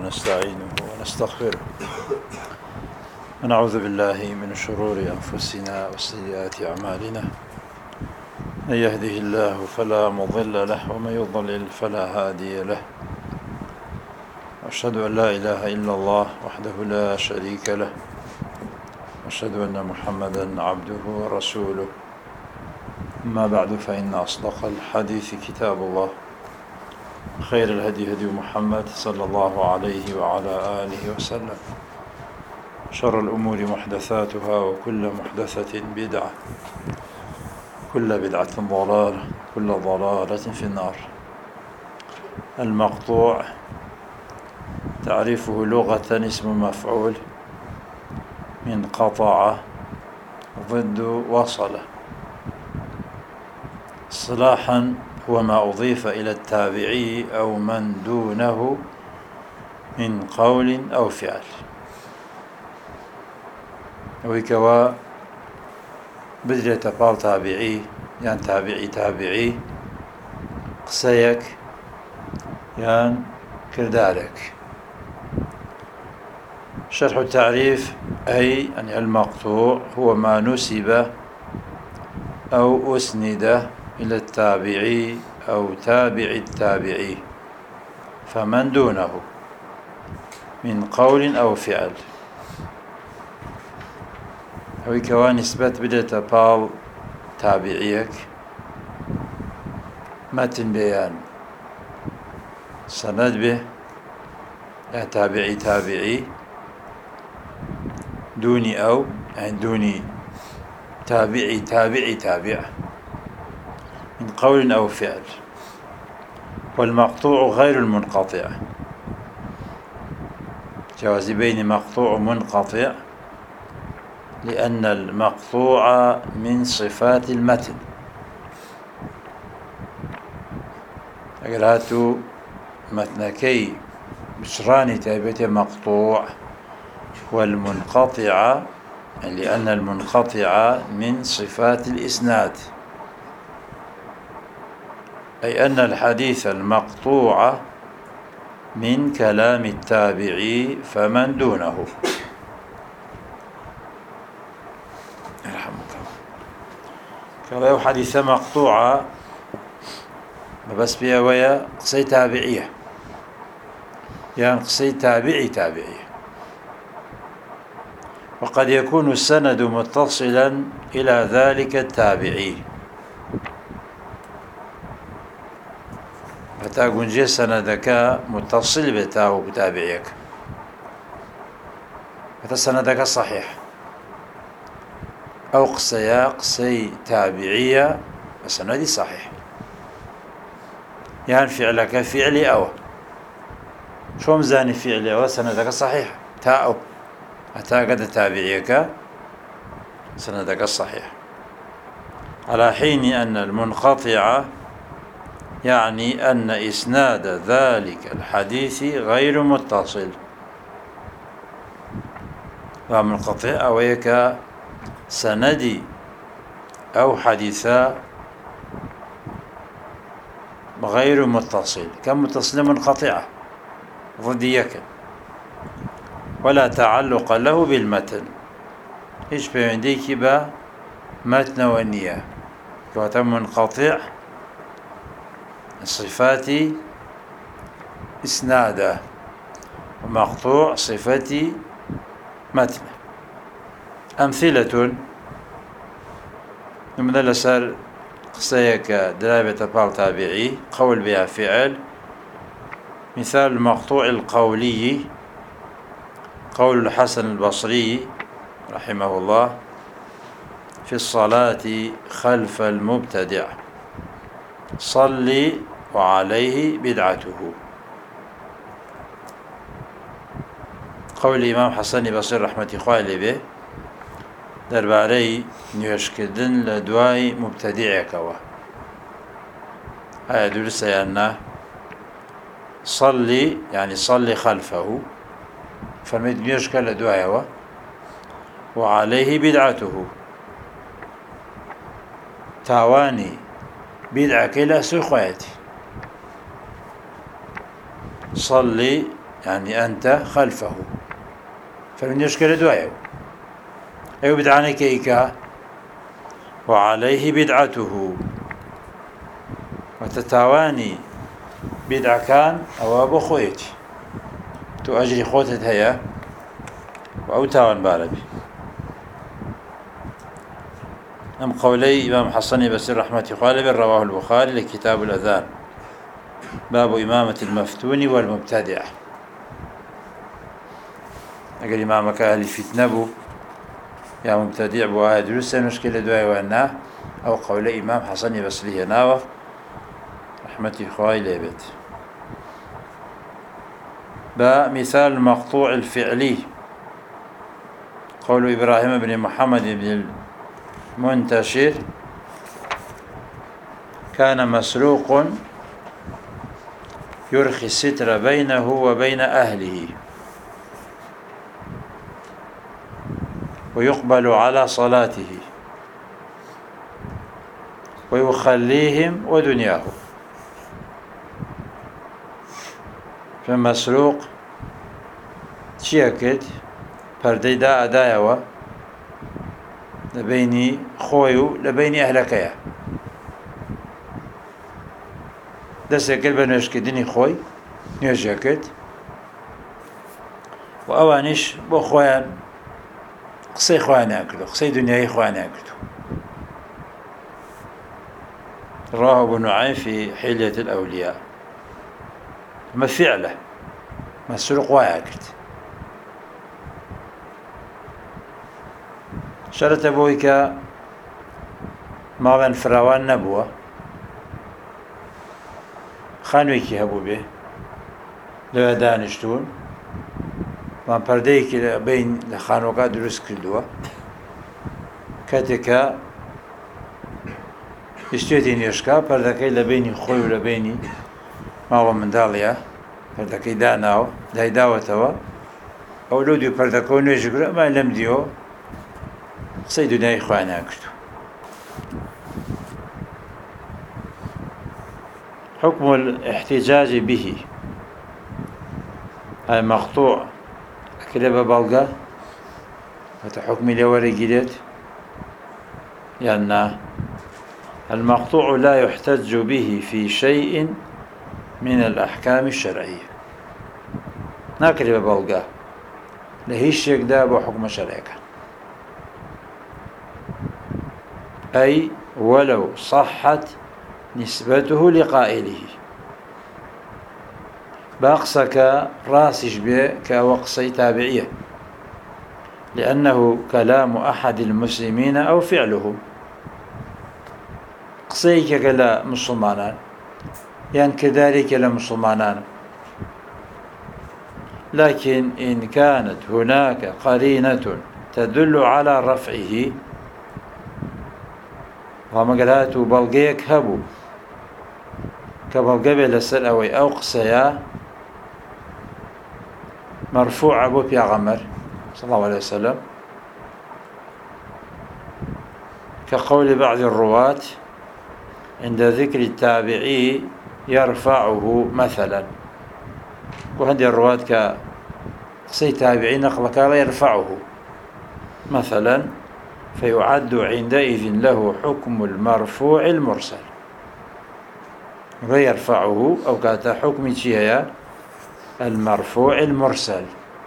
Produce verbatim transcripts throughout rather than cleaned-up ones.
ونستعينه ونستغفره ونعوذ بالله من شرور أنفسنا وسيئات أعمالنا. من يهده الله فلا مضل له ومن يضلل فلا هادي له. أشهد أن لا إله إلا الله وحده لا شريك له، وأشهد أن محمدا عبده ورسوله. أما بعد، فإن أصدق الحديث كتاب الله، خير الهدي هدي محمد صلى الله عليه وعلى آله وسلم. شر الأمور محدثاتها، وكل محدثة بدعة، كل بدعة ضلالة، كل ضلالة في النار. المقطوع تعريفه لغة اسم مفعول من قطع ضد وصل. اصطلاحا هو ما أضيف إلى التابعي أو من دونه من قول أو فعل. ويكوا بدري تقال تابعي، يعني تابعي تابعي قسيك يعني كردارك. شرح التعريف أي أن المقطوع هو ما نسب أو أسند إلى التابعي أو تابع التابعي فمن دونه من قول أو فعل. أو كوان نسبة بدأت بال تابعيك متن بيان سند به يا تابعي تابعي دوني أو يعني دوني تابعي تابعي تابع من قول أو فعل. والمقطوع غير المنقطع، جواز بين مقطوع ومنقطع، لأن المقطوع من صفات المتن. أقرأتوا متنكي بشراني تابعي مقطوع والمنقطع، لأن المنقطع من صفات الإسناد، أي أن الحديث المقطوع من كلام التابعي فمن دونه. يرحمك الله. كلا حديث مقطوعة بس بيها ويا قصي تابعية، يعني قصي تابعي تابعية. وقد يكون السند متصلا إلى ذلك التابعي، فتاقون جي سندك متصل بتاو بتابعيك، فتسندك صحيح. أو قصيا قصي تابعية فسندي صحيح، يعني فعلك فعلي أو شو مزاني فعلي أو سندك صحيح تاو أتا قد تابعيك سندك الصحيح. على حين أن المنقطع يعني أن إسناد ذلك الحديث غير متصل. ومنقطع أويك سندي أو حديثا غير متصل، كمتصل منقطعة ضديك، ولا تعلق له بالمتن. إيش بينديك با متن والنية. كواتم منقطع صفاتي إسناده، ومقطوع صفتي متن. أمثلة من الأسر قصيك دلابة بال تابعي قول بها فعل. مثال المقطوع القولي قول الحسن البصري رحمه الله في الصلاة خلف المبتدع: صلي وعليه بدعته. قول الإمام حسن البصري رحمة الله به درباري نيوشكدن لدواي مبتدعكوا. هيا درس أن صلي يعني صلي خلفه، فرميت نيوشك لدواي وعليه بدعته، تاواني بدعة كلا سوخواتي. صلي يعني أنت خلفه فمن يشكل دوايو أيو بدعاني كيكا وعليه بدعته وتتاواني بدعة كان أو أبو خويتي تو أجري خوتت هيا وأو تاوان بالبي أم قولي إمام حسن بسير رحمة قال رواه البخاري لكتاب الأذان باب إمامة المفتون والمبتدع أقل إمامك أهل فتنبو يا مبتدع بو آية درسة مشكلة دواي وأناه أو قولي إمام حسن بسير ناوة رحمة إخوائي ليبت بمثال المقطوع الفعلي قول إبراهيم بن محمد بن المنتشر كان مسروق يرخي الستر بينه وبين أهله ويقبل على صلاته ويخليهم ودنياه فمسروق چیەکرد پەردەی دا ئەدایەوە لە بینی خۆی و لە بینی ئەهلەکەیە دەستێک کرد بە نوێژکردنی خۆی نوێژێ کرد و ئەوانیش بۆ خۆیان قسەی خۆیانیان کردو قسەی دنیای خۆیانیان کردو رواه ابو نعيم في حلية الأولياء ما فعله مسروق واكد شرط بويك ما بين فراوان نبوة خانويكي هبو به لو دانشتون ما پردەیەکی بین لە خانووەکە دروست کردووە کاتێکە شتێتی نوێژکە پەردەکەی لە بینی خۆی و لە بینی ماوە منداڵیە پەردەکەی داناوە دایداوەتەوە ئەو لەو دوو پەردەکە و نوێژی کرد ئەمان لەم دیەوە قسەی دنیای خۆیانیان کردو حكم الاحتجاج به المقطوع كلبة بلغة فتحكم لوري جديد لأن المقطوع لا يحتج به في شيء من الأحكام الشرعية ناكلبة بلغة لهيش يقدر بحكم شرعي أي ولو صحت نسبته لقائله باقصك راسش به كوقصي تابعية لأنه كلام أحد المسلمين أو فعله قصيك كلا مسلمانان يعني كذلك لمسلمانان لكن إن كانت هناك قرينة تدل على رفعه وما قالت بلغيك هبو كبلغي لسر أوي أو قصيا مرفوع أبو بيغمر صلى الله عليه وسلم كقول بعض الرواة عند ذكر التابعي يرفعه مثلا وهذه الرواة كقصي تابعي نقلك يرفعه مثلا فيعد عندئذ له حكم المرفوع المرسل ويرفعه أو كاتا حكم شيئا المرفوع المرسل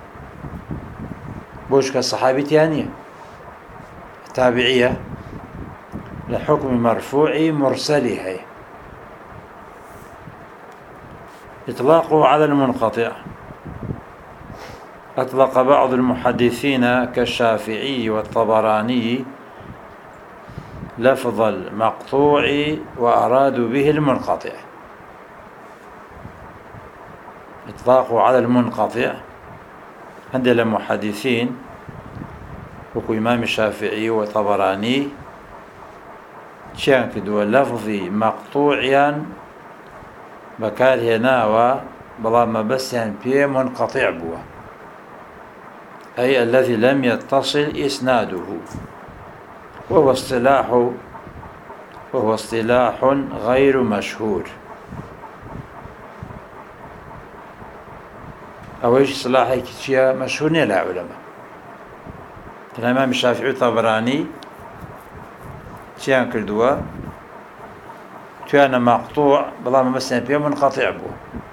بوش كالصحابي تانية تابعية لحكم مرفوع مرسله إطلاقه على المنقطع أطلق بعض المحدثين كالشافعي والطبراني لفظ المقطوع وأرادوا به المنقطع إطلاقه على المنقطع عند المحدثين وكو إمام الشافعي والطبراني شان كدو لفظي مقطوعيا بكار هنا بلا ما بس يعني بيه منقطع بوا أي الذي لم يتصل إسناده وهو اصطلاح وهو اصطلاح غير مشهور أويش صلاحي كتشيا مشهور لا علماء الإمام الشافعي طبراني تيان كردوا تيان مقطوع بلا ما مثلا فيه منقطع بو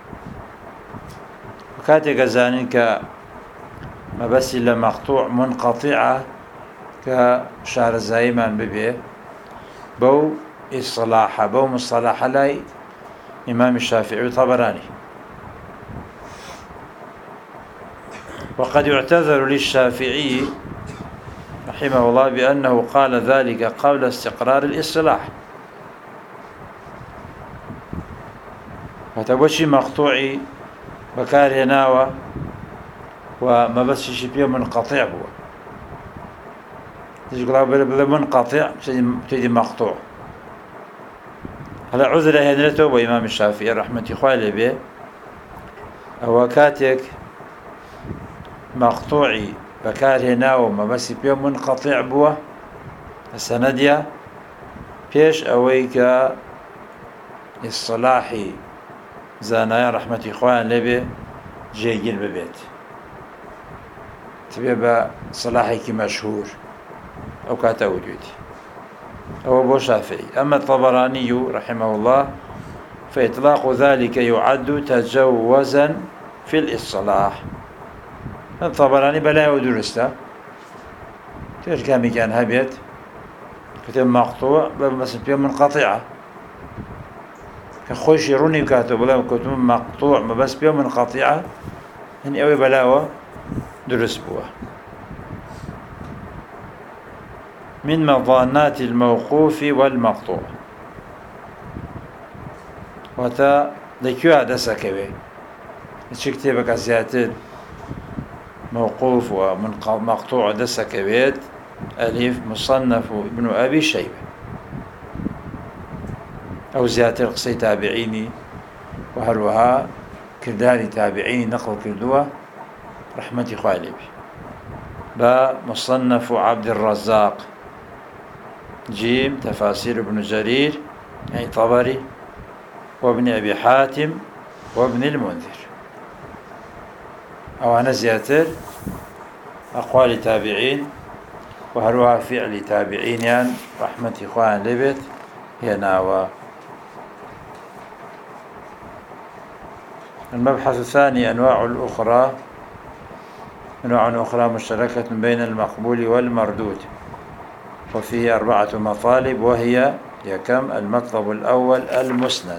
وكاتي قزانين ك ما بس إلا مقطوع منقطعة كشعر الزايمان ببيه بو الصلاحة بو مصطلحة لاي إمام الشافعي طبراني. وقد يعتذر للشافعي رحمه الله بأنه قال ذلك قبل استقرار الإصلاح وتبوشي مقطوعي بكار هناوة وما بس شبيه منقطع هو تقول بلا منقطع تجي مقطوع. هلا عذر هنرته وإمام الشافعي رحمة الله به أو كاتك مقطوعي بكار هناوة ما بس شبيه منقطع بوه السندية فيش أويك الصلاحي زانايا رحمة إخوان لبي جيجل ببيت تبقى صلاحي مشهور أو كاتا وجودي أو أبو شافعي. أما الطبراني رحمه الله فإطلاق ذلك يعد تجوزا في الإصلاح. الطبراني بلا ودرسته تيش كامي كان هبيت كتب مقطوع بس بيه منقطعة كخوش يروني كاتب ولا كتب مقطوع ما بس بيه منقطعة هني أوي بلاوة درس بوه. من مظانات الموقوف والمقطوع وتا لكيو هذا سكوي تشكتبك زياتر موقوف ومقطوع دسا كبيت أليف مصنف ابن أبي شيبة أو زياتر قصي تابعيني وهروها كرداري تابعيني نقل كردوه رحمة خالبي با مصنف عبد الرزاق جيم تفاسير ابن جرير يعني طبري وابن أبي حاتم وابن المنذر أو أنا زياتر أقوال تابعين وهروها فعل تابعين يعني رحمة إخوان لبت هي ناوى. المبحث الثاني أنواع الأخرى أنواع أخرى مشتركة بين المقبول والمردود وفيه أربعة مطالب وهي هي كم؟ المطلب الأول المسند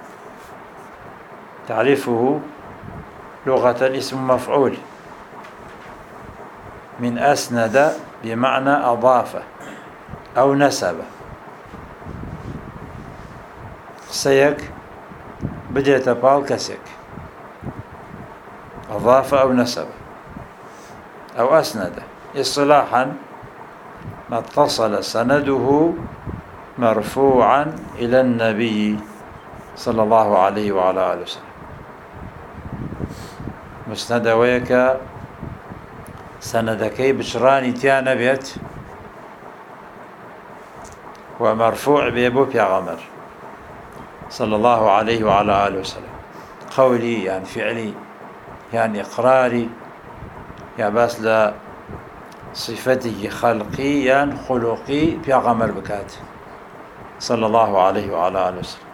تعريفه لغة الاسم مفعول من أسند بمعنى أضاف أو نسب سيك بديت بال كسك أضاف أو نسب أو أسند. اصطلاحا ما اتصل سنده مرفوعا إلى النبي صلى الله عليه وعلى آله وسلم. مسند ويك سندكي بشراني تيانا بيت ومرفوع بيبو بيغمر صلى الله عليه وعلى آله وسلم قولي يعني فعلي يعني إقراري يا باس لا صفته خلقي يعني خلقي بيغمر بكات صلى الله عليه وعلى آله وسلم.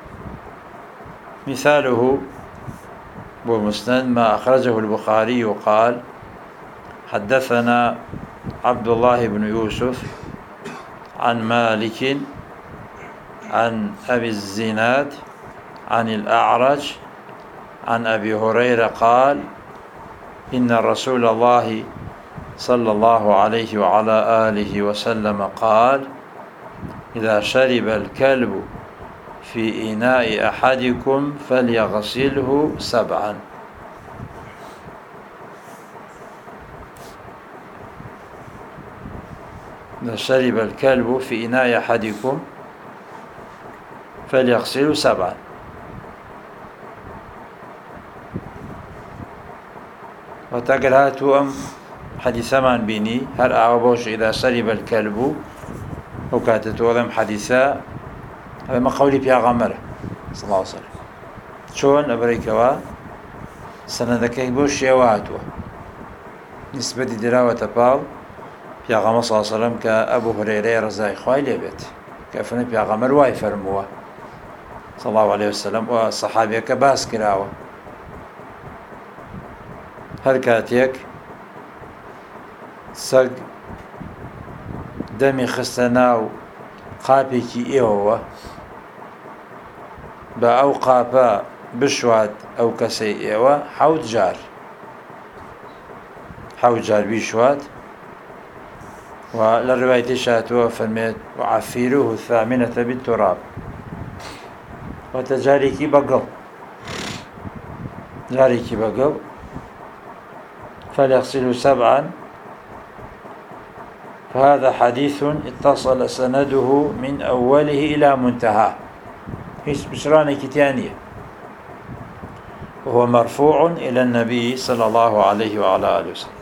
مثاله بمسند ما أخرجه البخاري قال حدثنا عبد الله بن يوسف عن مالك عن أبي الزناد عن الأعرج عن أبي هريرة قال إن رسول الله صلى الله عليه وعلى آله وسلم قال إذا شرب الكلب في إناء أحدكم فليغسله سبعا. إذا شرب الكلب في إناء أحدكم فليغسله سبعا. وتقل هاتو أم حديث من بيني هل أعوبوش إذا شرب الكلب وكاتتو أم حديثا هذا ما قولي بيغمره صلى الله عليه وسلم شون أبريكوا سەنەدەکەی بۆ شێوە هاتووە نسبەتی دراوەتە پاڵ پیاغەمبەر صلی الله علیه و سلم کە ئەبوو هورەیرە ڕزای خوای لێبێت کە فەرمێ پیاغەمبەر وای فەرمووە صلی الله علیه و سلم و سەحابیەکە باس کراوە هەر کاتێک سەگ دەمی خستە ناو قاپێکی ئێوەوە بە ئەو قاپە بشوات ئەو کەسەی ئێوە حەوت جار حەوت جار بیشوات و لە ڕوايەتی شاتووە فەرمێت وعەفیروه الثامنة بالتراب واتە جارێکی بەگەڵ جارێکی بەگەڵ فليغسله سبعا فهذا حديث اتصل سنده من أوله إلى منتهى هيش بشراني كتانية وهو مرفوع إلى النبي صلى الله عليه وعلى آله وسلم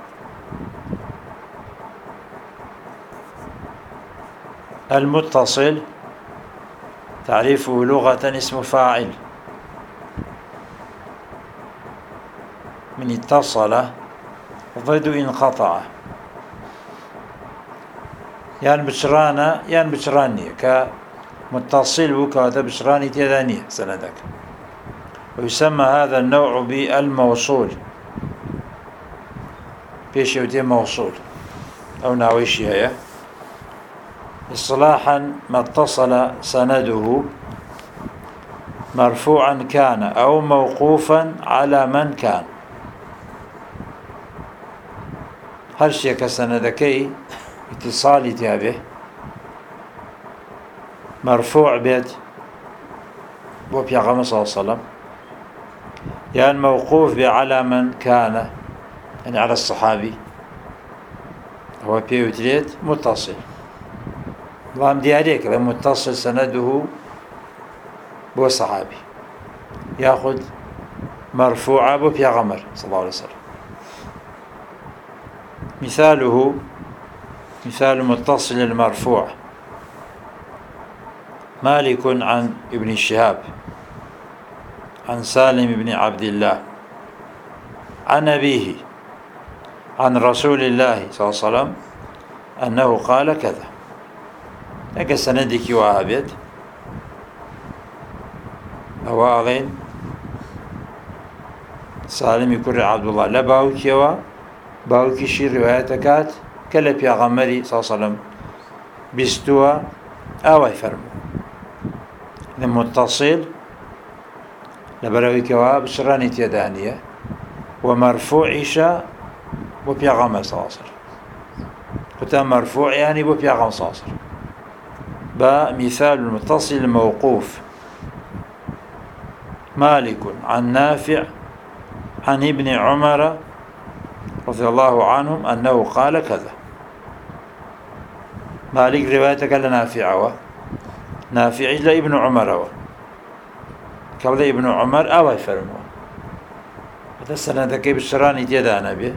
المتصل تعريفه لغة اسم فاعل من اتصل ضد انقطع يعني بشرانة يعني بشرانية كمتصل وكذا بشراني تيدانية سندك ويسمى هذا النوع بالموصول بيش يودي موصول أو ناويشي هي اصطلاحا ما اتصل سنده مرفوعا كان أو موقوفا على من كان هر شيء كسندكي اتصالي تابه مرفوع بيت بو بيغمبر صلى الله عليه وسلم يعني موقوف على من كان يعني على الصحابي هو بيوتريت متصل اللهم دي عليك لما متصل سنده بو صحابي ياخذ مرفوعة بو بيغمبر صلى الله عليه وسلم مثاله مثال متصل المرفوع مالك عن ابن شهاب عن سالم بن عبد الله عن أبيه عن رسول الله صلى الله عليه وسلم أنه قال كذا لك سندك وهابت أواغين سالم يكون عبد الله لا باوكيوا باوكي شي روايتكات كلا بيغمري صلى الله عليه وسلم بيستوى أو يفرمو المتصل لبروي كواب سراني تيدانية ومرفوع إشاء وبيغمر صلى الله عليه وسلم قلت مرفوع يعني وبيغمر صلى الله عليه وسلم بمثال المتصل الموقوف مالك عن نافع عن ابن عمر رضي الله عنهم أنه قال كذا مالك روايتك لنافع نافع لابن عمر كذا ابن عمر أو يفرموا هذا السنة كيف الشراني تيدانا به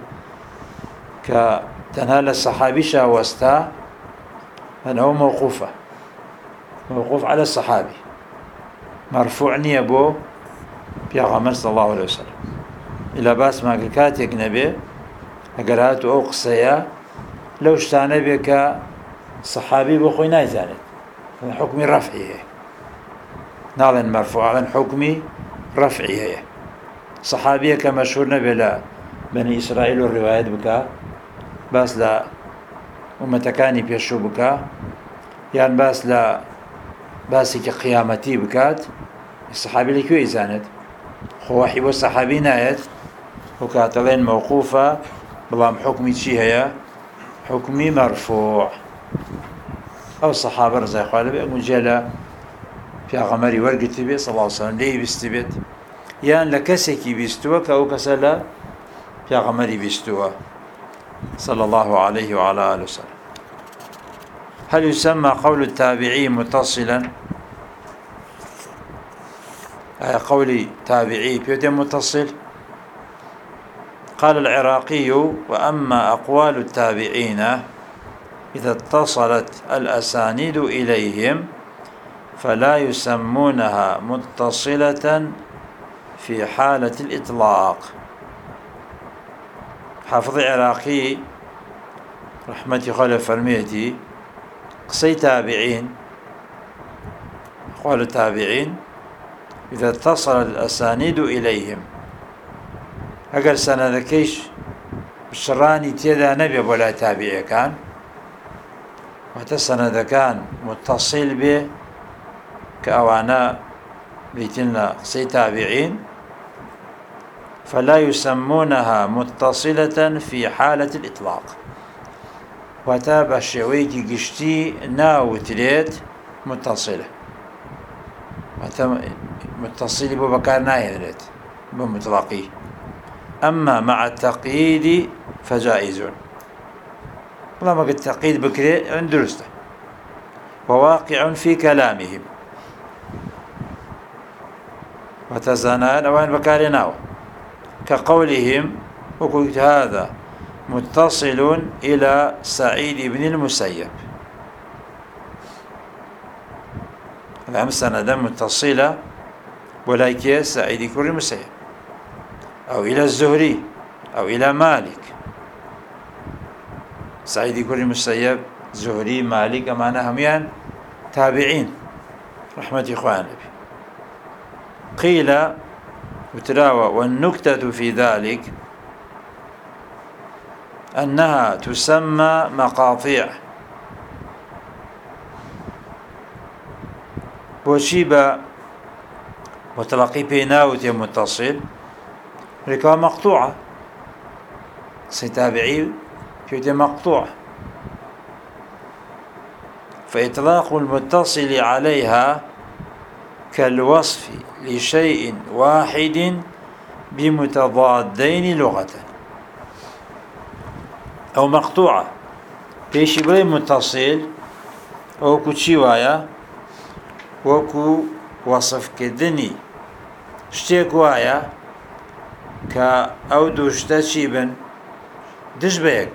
كتنهال الصحابي شاوستا أنه موقوفة موقوف على الصحابي مرفوع نيبو بيغمر صلى الله عليه وسلم إلى باس ما كاتك نبي أقرأت أو قصيا لو اشتانا بك صحابي بخوي نايزانت حكم رفعي نالن مرفوع عن حكم رفعي صحابية كمشهور نبي بني إسرائيل والرواية بك باس لا ومتكاني بيشو بك يعني باس لا باسي كقيامتي بكات الصحابي اللي كوي زانت خوحي والصحابي نايت وكاتلين موقوفة بلام حكمي شي هي حكمي مرفوع أو الصحابة رضي الله عنهم مجالة في غمري ورقت بي صلى الله عليه وسلم ليه بيستبت يعني لكسكي بيستوى كأو كسلا في غمري بيستوى صلى الله عليه وعلى آله وسلم. هل يسمى قول التابعي متصلا؟ أي قول تابعي بيوت متصل؟ قال العراقي: وأما أقوال التابعين إذا اتصلت الأسانيد إليهم فلا يسمونها متصلة في حالة الإطلاق. حافظ عراقي رحمة خلف فرميتي قصي تابعين، قال التابعين إذا اتصل الأسانيد إليهم أقل سنة ذكيش بشراني تيدا نبي ولا تابعي كان وتسنة كان متصل به كأوانا بيتنا قصي تابعين فلا يسمونها متصلة في حالة الإطلاق. وتابع الشويكي قشتي ناو تريد متصلة متصل ببكار ناهي بمطلقي. أما مع التقييد فجائز، والله ما قد تقييد بكري درسته وواقع في كلامهم وتزانان أوان بكار ناو كقولهم وقلت هذا متصل إلى سعيد بن المسيب، الأمر سندا متصلة ولكن سعيد بن المسيب أو إلى الزهري أو إلى مالك. سعيد بن المسيب زهري مالك أمانة هميان تابعين رحمة إخوان. قيل وتراوى والنكتة في ذلك أنها تسمى مقاطيع. وشيبة وتلقي بيناوت متصل ركوة مقطوعة ستابعي كيوتي مقطوعة، فإطلاق المتصل عليها كالوصف لشيء واحد بمتضادين لغة. أو مقطوعة بيشي بلي متصل أو كتشي وايا وكو وصف كدني شتيك وايا كأو دوشتا شيبن دش بيك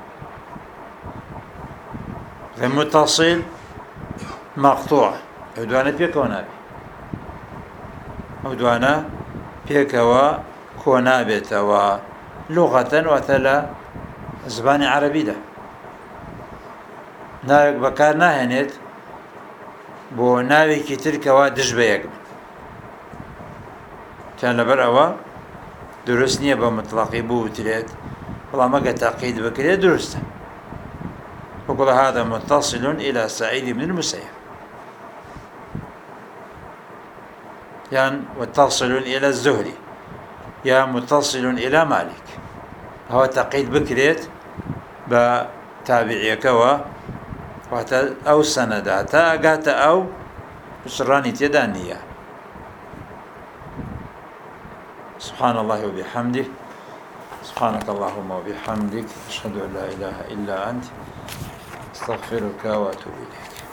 ذا متصل مقطوع أودوانا بيكو نابي أودوانا بيكوا كونابت ولغة وثلا زباني عربي ده ناوك بكار ناهنت بو ناوي كتير كوا دش بيك كان لبر أوا درست نية بمطلقي بو تريد والله ما قد تقييد بكري درسته. وقال هذا متصل إلى سعيد بن المسيب يعني متصل إلى الزهري يا متصل إلى مالك. هو تقييد بكريت بتابعي كوا وحتى أو سندات قات أو بشراني تيدانية. سبحان الله وبحمده سبحانك اللهم وبحمدك أشهد أن لا إله إلا أنت أستغفرك وأتوب إليك.